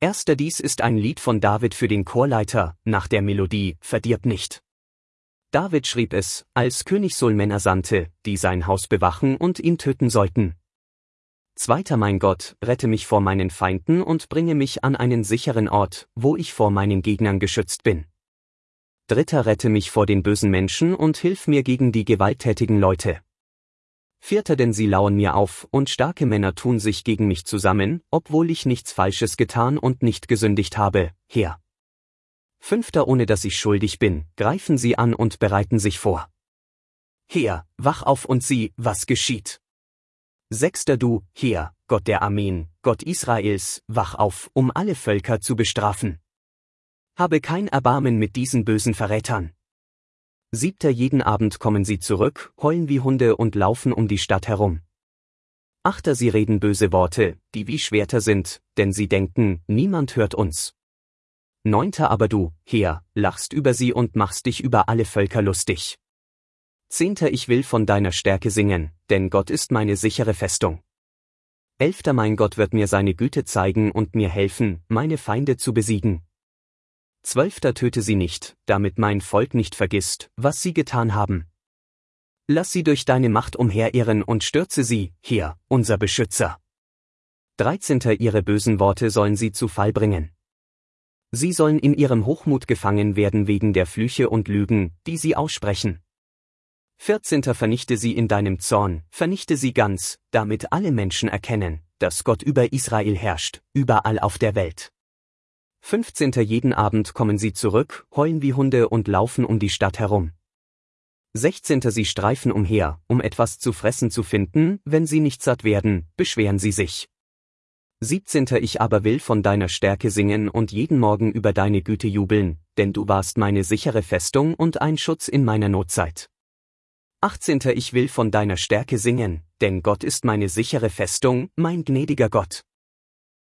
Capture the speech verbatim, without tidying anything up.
Erster Dies ist ein Lied von David für den Chorleiter, nach der Melodie »Verdirb nicht«. David schrieb es, als König Saul Männer sandte, die sein Haus bewachen und ihn töten sollten. Zweiter Mein Gott, rette mich vor meinen Feinden und bringe mich an einen sicheren Ort, wo ich vor meinen Gegnern geschützt bin. Dritter Rette mich vor den bösen Menschen und hilf mir gegen die gewalttätigen Leute. Vierter Denn sie lauern mir auf, und starke Männer tun sich gegen mich zusammen, obwohl ich nichts Falsches getan und nicht gesündigt habe, Herr. Fünfter Ohne dass ich schuldig bin, greifen sie an und bereiten sich vor. Herr, wach auf und sieh, was geschieht. Sechster Du, Herr, Gott der Armeen, Gott Israels, wach auf, um alle Völker zu bestrafen. Habe kein Erbarmen mit diesen bösen Verrätern. Siebter Jeden Abend kommen sie zurück, heulen wie Hunde und laufen um die Stadt herum. Achter Sie reden böse Worte, die wie Schwerter sind, denn sie denken, niemand hört uns. Neunter Aber du, Herr, lachst über sie und machst dich über alle Völker lustig. Zehnter Ich will von deiner Stärke singen, denn Gott ist meine sichere Festung. Elfter Mein Gott wird mir seine Güte zeigen und mir helfen, meine Feinde zu besiegen. Zwölfter Töte sie nicht, damit mein Volk nicht vergisst, was sie getan haben. Lass sie durch deine Macht umherirren und stürze sie, Herr, unser Beschützer. Dreizehnter Ihre bösen Worte sollen sie zu Fall bringen. Sie sollen in ihrem Hochmut gefangen werden wegen der Flüche und Lügen, die sie aussprechen. Vierzehnter Vernichte sie in deinem Zorn, vernichte sie ganz, damit alle Menschen erkennen, dass Gott über Israel herrscht, überall auf der Welt. Fünfzehnter Jeden Abend kommen sie zurück, heulen wie Hunde und laufen um die Stadt herum. Sechzehnter Sie streifen umher, um etwas zu fressen zu finden, wenn sie nicht satt werden, beschweren sie sich. Siebzehnter Ich aber will von deiner Stärke singen und jeden Morgen über deine Güte jubeln, denn du warst meine sichere Festung und ein Schutz in meiner Notzeit. Achtzehnter Ich will von deiner Stärke singen, denn Gott ist meine sichere Festung, mein gnädiger Gott.